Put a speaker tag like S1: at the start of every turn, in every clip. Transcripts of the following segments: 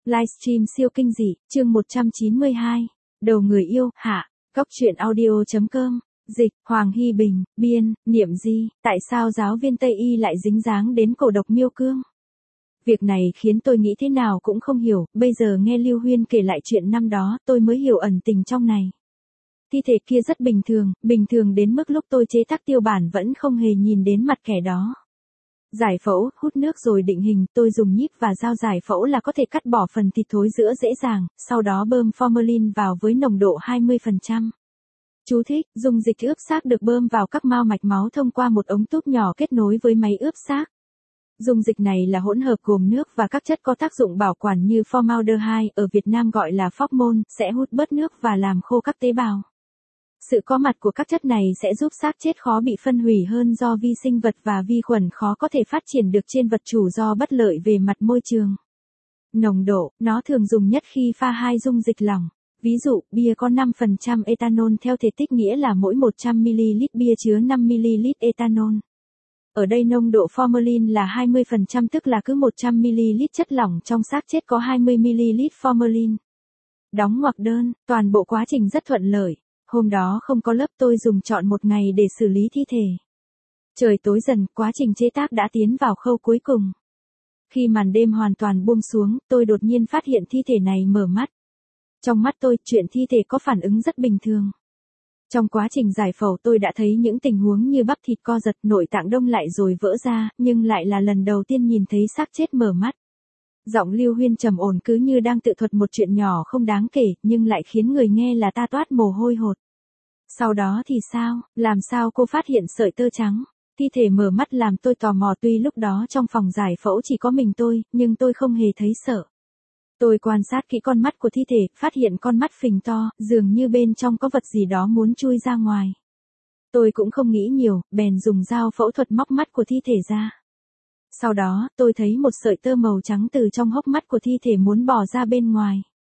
S1: Livestream siêu kinh dị, chương 192. Đầu người yêu, hạ. Góc truyện audio.com. Dịch, Hoàng Hy Bình, biên, Niệm Di. Tại sao giáo viên Tây Y lại dính dáng đến cổ độc miêu cương? Việc này khiến tôi nghĩ thế nào cũng không hiểu, bây giờ nghe Lưu Huyên kể lại chuyện năm đó, tôi mới hiểu ẩn tình trong này. Thi thể kia rất bình thường đến mức lúc tôi chế tác tiêu bản vẫn không hề nhìn đến mặt kẻ đó. Giải phẫu, hút nước rồi định hình, tôi dùng nhíp và dao giải phẫu là có thể cắt bỏ phần thịt thối giữa dễ dàng, sau đó bơm formalin vào với nồng độ 20%. Chú thích, dung dịch ướp xác được bơm vào các mao mạch máu thông qua một ống túp nhỏ kết nối với máy ướp xác. Dung dịch này là hỗn hợp gồm nước và các chất có tác dụng bảo quản như formaldehyde, ở Việt Nam gọi là phóc-môn, sẽ hút bớt nước và làm khô các tế bào. Sự có mặt của các chất này sẽ giúp xác chết khó bị phân hủy hơn do vi sinh vật và vi khuẩn khó có thể phát triển được trên vật chủ do bất lợi về mặt môi trường. Nồng độ, nó thường dùng nhất khi pha hai dung dịch lỏng. Ví dụ, bia có 5% ethanol theo thể tích nghĩa là mỗi 100ml bia chứa 5ml ethanol. Ở đây nồng độ formalin là 20% tức là cứ 100ml chất lỏng trong xác chết có 20ml formalin. Đóng ngoặc đơn, toàn bộ quá trình rất thuận lợi. Hôm đó không có lớp, tôi dùng trọn một ngày để xử lý thi thể. Trời tối dần, quá trình chế tác đã tiến vào khâu cuối cùng. Khi màn đêm hoàn toàn buông xuống, tôi đột nhiên phát hiện thi thể này mở mắt. Trong mắt tôi, chuyện thi thể có phản ứng rất bình thường. Trong quá trình giải phẫu tôi đã thấy những tình huống như bắp thịt co giật, nội tạng đông lại rồi vỡ ra, nhưng lại là lần đầu tiên nhìn thấy xác chết mở mắt. Giọng Lưu Huyên trầm ổn cứ như đang tự thuật một chuyện nhỏ không đáng kể, nhưng lại khiến người nghe là ta toát mồ hôi hột. Sau đó thì sao, làm sao cô phát hiện sợi tơ trắng? Thi thể mở mắt làm tôi tò mò, tuy lúc đó trong phòng giải phẫu chỉ có mình tôi, nhưng tôi không hề thấy sợ. Tôi quan sát kỹ con mắt của thi thể, phát hiện con mắt phình to, dường như bên trong có vật gì đó muốn chui ra ngoài. Tôi cũng không nghĩ nhiều, bèn dùng dao phẫu thuật móc mắt của thi thể ra. Sau đó, tôi thấy một sợi tơ màu trắng từ trong hốc mắt của thi thể muốn bò ra bên ngoài.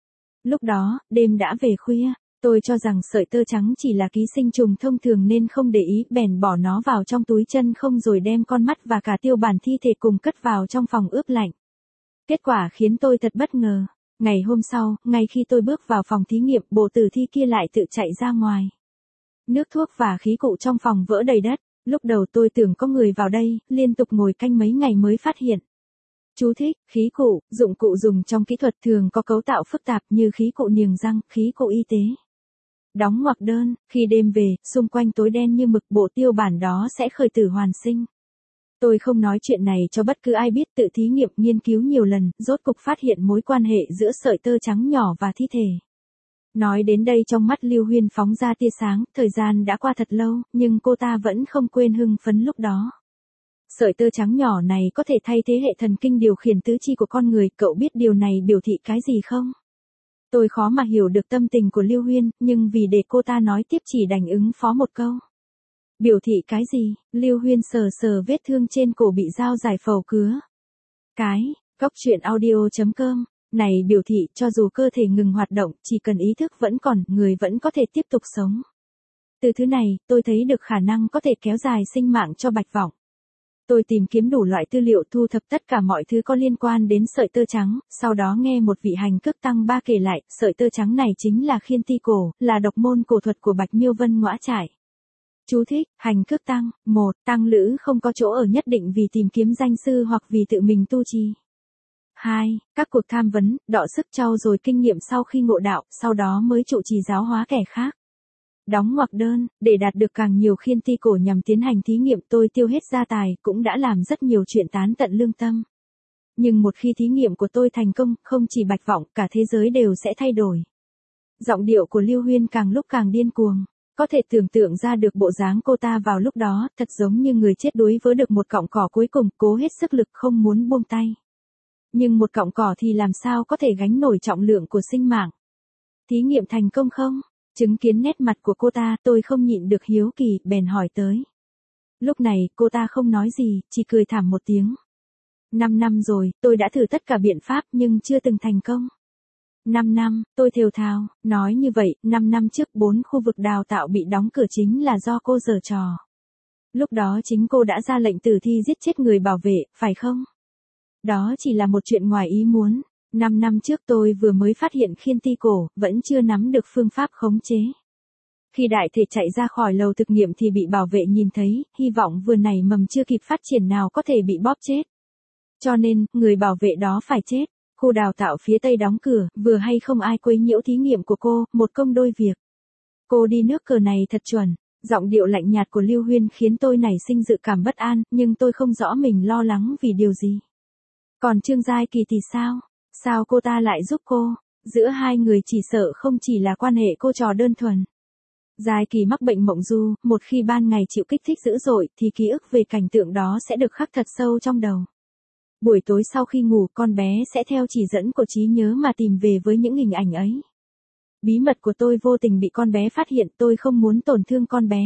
S1: Lúc đó, đêm đã về khuya, tôi cho rằng sợi tơ trắng chỉ là ký sinh trùng thông thường nên không để ý, bèn bỏ nó vào trong túi chân không rồi đem con mắt và cả tiêu bản thi thể cùng cất vào trong phòng ướp lạnh. Kết quả khiến tôi thật bất ngờ. Ngày hôm sau, ngay khi tôi bước vào phòng thí nghiệm, bộ tử thi kia lại tự chạy ra ngoài. Nước thuốc và khí cụ trong phòng vỡ đầy đất. Lúc đầu tôi tưởng có người vào đây, liên tục ngồi canh mấy ngày mới phát hiện. Chú thích, khí cụ, dụng cụ dùng trong kỹ thuật thường có cấu tạo phức tạp như khí cụ niềng răng, khí cụ y tế. Đóng ngoặc đơn, khi đêm về, xung quanh tối đen như mực, bộ tiêu bản đó sẽ khởi tử hoàn sinh. Tôi không nói chuyện này cho bất cứ ai biết, tự thí nghiệm nghiên cứu nhiều lần, rốt cục phát hiện mối quan hệ giữa sợi tơ trắng nhỏ và thi thể. Nói đến đây trong mắt Lưu Huyên phóng ra tia sáng, thời gian đã qua thật lâu, nhưng cô ta vẫn không quên hưng phấn lúc đó. Sợi tơ trắng nhỏ này có thể thay thế hệ thần kinh điều khiển tứ chi của con người, cậu biết điều này biểu thị cái gì không? Tôi khó mà hiểu được tâm tình của Lưu Huyên, nhưng vì để cô ta nói tiếp chỉ đành ứng phó một câu. Biểu thị cái gì? Lưu Huyên sờ sờ vết thương trên cổ bị dao giải phẫu cứa. Góc truyện audio.com. Này biểu thị cho dù cơ thể ngừng hoạt động, chỉ cần ý thức vẫn còn, người vẫn có thể tiếp tục sống. Từ thứ này, tôi thấy được khả năng có thể kéo dài sinh mạng cho Bạch Vọng. Tôi tìm kiếm đủ loại tư liệu, thu thập tất cả mọi thứ có liên quan đến sợi tơ trắng, sau đó nghe một vị hành cước tăng ba kể lại, sợi tơ trắng này chính là khiên ti cổ, là độc môn cổ thuật của Bạch Miêu Vân Ngõa Trải. Chú thích, hành cước tăng, 1. Tăng lữ không có chỗ ở nhất định vì tìm kiếm danh sư hoặc vì tự mình tu trì. 2. Các cuộc tham vấn, đọ sức trau dồi kinh nghiệm sau khi ngộ đạo, sau đó mới trụ trì giáo hóa kẻ khác. Đóng ngoặc đơn, để đạt được càng nhiều khiên ti cổ nhằm tiến hành thí nghiệm, tôi tiêu hết gia tài, cũng đã làm rất nhiều chuyện tán tận lương tâm. Nhưng một khi thí nghiệm của tôi thành công, không chỉ Bạch Vọng, cả thế giới đều sẽ thay đổi. Giọng điệu của Lưu Huyên càng lúc càng điên cuồng. Có thể tưởng tượng ra được bộ dáng cô ta vào lúc đó, thật giống như người chết đuối với được một cọng cỏ cuối cùng, cố hết sức lực không muốn buông tay. Nhưng một cọng cỏ thì làm sao có thể gánh nổi trọng lượng của sinh mạng? Thí nghiệm thành công không? Chứng kiến nét mặt của cô ta, tôi không nhịn được hiếu kỳ, bèn hỏi tới. Lúc này, cô ta không nói gì, chỉ cười thảm một tiếng. 5 năm rồi, tôi đã thử tất cả biện pháp nhưng chưa từng thành công. 5 năm, tôi thều thào, nói như vậy, 5 năm trước 4 khu vực đào tạo bị đóng cửa chính là do cô giở trò. Lúc đó chính cô đã ra lệnh tử thi giết chết người bảo vệ, phải không? Đó chỉ là một chuyện ngoài ý muốn. 5 năm trước tôi vừa mới phát hiện khiên ti cổ, vẫn chưa nắm được phương pháp khống chế. Khi đại thể chạy ra khỏi lầu thực nghiệm thì bị bảo vệ nhìn thấy, hy vọng vừa nảy mầm chưa kịp phát triển nào có thể bị bóp chết. Cho nên, người bảo vệ đó phải chết. Khu đào tạo phía tây đóng cửa, vừa hay không ai quấy nhiễu thí nghiệm của cô, một công đôi việc. Cô đi nước cờ này thật chuẩn. Giọng điệu lạnh nhạt của Lưu Huyên khiến tôi nảy sinh dự cảm bất an, nhưng tôi không rõ mình lo lắng vì điều gì. Còn Trương Giai Kỳ thì sao? Sao cô ta lại giúp cô? Giữa hai người chỉ sợ không chỉ là quan hệ cô trò đơn thuần. Giai Kỳ mắc bệnh mộng du, một khi ban ngày chịu kích thích dữ dội thì ký ức về cảnh tượng đó sẽ được khắc thật sâu trong đầu. Buổi tối sau khi ngủ con bé sẽ theo chỉ dẫn của trí nhớ mà tìm về với những hình ảnh ấy. Bí mật của tôi vô tình bị con bé phát hiện, tôi không muốn tổn thương con bé.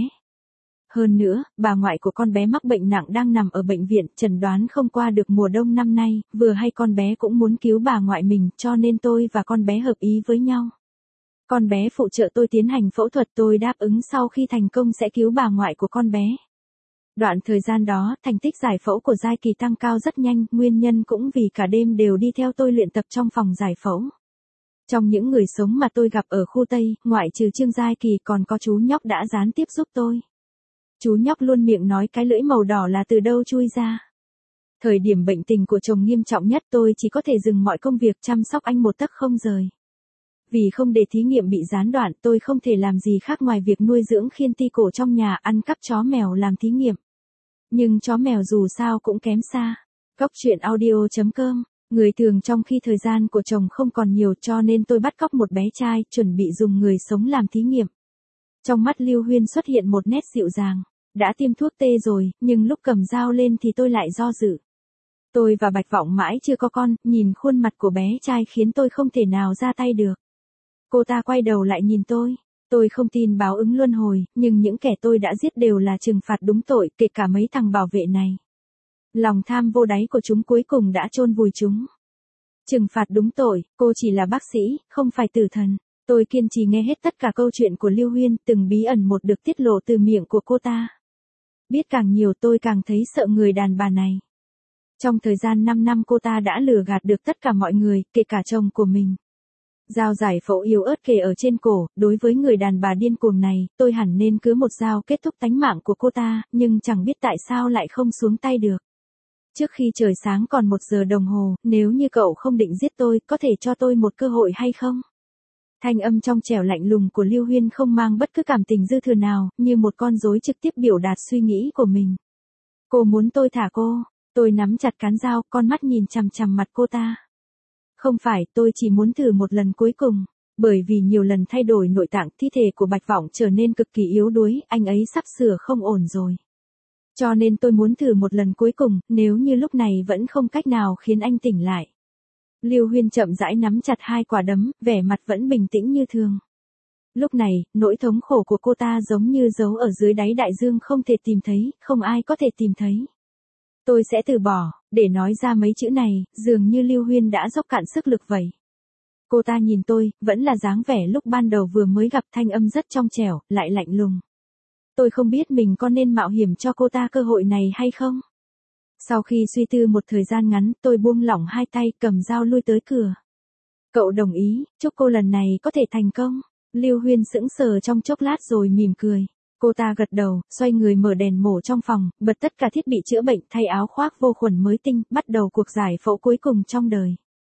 S1: Hơn nữa, bà ngoại của con bé mắc bệnh nặng đang nằm ở bệnh viện, chẩn đoán không qua được mùa đông năm nay, vừa hay con bé cũng muốn cứu bà ngoại mình, cho nên tôi và con bé hợp ý với nhau. Con bé phụ trợ tôi tiến hành phẫu thuật, tôi đáp ứng sau khi thành công sẽ cứu bà ngoại của con bé. Đoạn thời gian đó, thành tích giải phẫu của Giai Kỳ tăng cao rất nhanh, nguyên nhân cũng vì cả đêm đều đi theo tôi luyện tập trong phòng giải phẫu. Trong những người sống mà tôi gặp ở khu Tây, ngoại trừ Trương Giai Kỳ còn có chú nhóc đã gián tiếp giúp tôi. Chú nhóc luôn miệng nói cái lưỡi màu đỏ là từ đâu chui ra. Thời điểm bệnh tình của chồng nghiêm trọng nhất tôi chỉ có thể dừng mọi công việc chăm sóc anh một tấc không rời. Vì không để thí nghiệm bị gián đoạn tôi không thể làm gì khác ngoài việc nuôi dưỡng khiên ti cổ trong nhà, ăn cắp chó mèo làm thí nghiệm. Nhưng chó mèo dù sao cũng kém xa. Cóc truyện audio.com. Người thường trong khi thời gian của chồng không còn nhiều cho nên tôi bắt cóc một bé trai, chuẩn bị dùng người sống làm thí nghiệm. Trong mắt Lưu Huyên xuất hiện một nét dịu dàng. Đã tiêm thuốc tê rồi, nhưng lúc cầm dao lên thì tôi lại do dự. Tôi và Bạch Vọng mãi chưa có con, nhìn khuôn mặt của bé trai khiến tôi không thể nào ra tay được. Cô ta quay đầu lại nhìn tôi. Tôi không tin báo ứng luân hồi, nhưng những kẻ tôi đã giết đều là trừng phạt đúng tội, kể cả mấy thằng bảo vệ này. Lòng tham vô đáy của chúng cuối cùng đã chôn vùi chúng. Trừng phạt đúng tội, cô chỉ là bác sĩ, không phải tử thần. Tôi kiên trì nghe hết tất cả câu chuyện của Lưu Huyên, từng bí ẩn một được tiết lộ từ miệng của cô ta. Biết càng nhiều tôi càng thấy sợ người đàn bà này. Trong thời gian 5 năm cô ta đã lừa gạt được tất cả mọi người, kể cả chồng của mình. Dao giải phẫu yếu ớt kề ở trên cổ, đối với người đàn bà điên cuồng này, tôi hẳn nên cứa một dao kết thúc tánh mạng của cô ta, nhưng chẳng biết tại sao lại không xuống tay được. Trước khi trời sáng còn 1 giờ đồng hồ, nếu như cậu không định giết tôi, có thể cho tôi một cơ hội hay không? Thanh âm trong trẻo lạnh lùng của Lưu Huyên không mang bất cứ cảm tình dư thừa nào, như một con rối trực tiếp biểu đạt suy nghĩ của mình. Cô muốn tôi thả cô, tôi nắm chặt cán dao, con mắt nhìn chằm chằm mặt cô ta. Không phải, tôi chỉ muốn thử một lần cuối cùng, bởi vì nhiều lần thay đổi nội tạng, thi thể của Bạch Vọng trở nên cực kỳ yếu đuối, anh ấy sắp sửa không ổn rồi. Cho nên tôi muốn thử một lần cuối cùng, nếu như lúc này vẫn không cách nào khiến anh tỉnh lại. Lưu Huyên chậm rãi nắm chặt 2 quả đấm, vẻ mặt vẫn bình tĩnh như thường. Lúc này, nỗi thống khổ của cô ta giống như giấu ở dưới đáy đại dương không thể tìm thấy, không ai có thể tìm thấy. Tôi sẽ từ bỏ, để nói ra mấy chữ này, dường như Lưu Huyên đã dốc cạn sức lực vậy. Cô ta nhìn tôi, vẫn là dáng vẻ lúc ban đầu vừa mới gặp, thanh âm rất trong trẻo, lại lạnh lùng. Tôi không biết mình có nên mạo hiểm cho cô ta cơ hội này hay không. Sau khi suy tư một thời gian ngắn, tôi buông lỏng 2 tay, cầm dao lui tới cửa. Cậu đồng ý, chúc cô lần này có thể thành công. Lưu Huyên sững sờ trong chốc lát rồi mỉm cười. Cô ta gật đầu, xoay người mở đèn mổ trong phòng, bật tất cả thiết bị chữa bệnh, thay áo khoác vô khuẩn mới tinh, bắt đầu cuộc giải phẫu cuối cùng trong đời.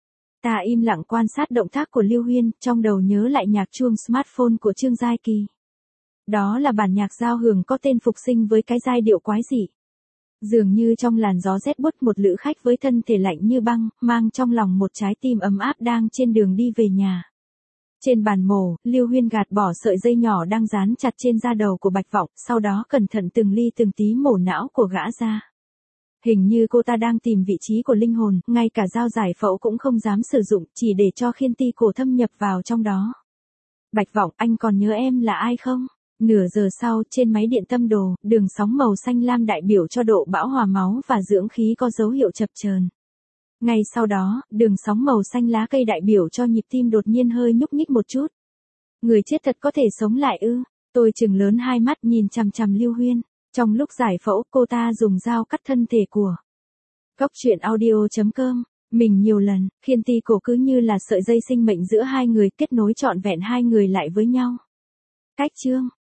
S1: Ta im lặng quan sát động tác của Lưu Huyên, trong đầu nhớ lại nhạc chuông smartphone của Trương Giai Kỳ. Đó là bản nhạc giao hưởng có tên Phục Sinh với cái giai điệu quái dị. Dường như trong làn gió rét buốt, một lữ khách với thân thể lạnh như băng, mang trong lòng một trái tim ấm áp đang trên đường đi về nhà. Trên bàn mổ, Lưu Huyên gạt bỏ sợi dây nhỏ đang dán chặt trên da đầu của Bạch Vọng, sau đó cẩn thận từng ly từng tí mổ não của gã ra. Hình như cô ta đang tìm vị trí của linh hồn, ngay cả dao giải phẫu cũng không dám sử dụng, chỉ để cho khiên ti cổ thâm nhập vào trong đó. Bạch Vọng, anh còn nhớ em là ai không? Nửa giờ sau, trên máy điện tâm đồ, đường sóng màu xanh lam đại biểu cho độ bão hòa máu và dưỡng khí có dấu hiệu chập chờn. Ngay sau đó, đường sóng màu xanh lá cây đại biểu cho nhịp tim đột nhiên hơi nhúc nhích một chút. Người chết thật có thể sống lại ư? Tôi trừng lớn 2 mắt nhìn chằm chằm Lưu Huyên. Trong lúc giải phẫu, cô ta dùng dao cắt thân thể của. Cóc truyện audio.com Mình nhiều lần, khiên ti cổ cứ như là sợi dây sinh mệnh giữa hai người, kết nối trọn vẹn hai người lại với nhau. Cách chương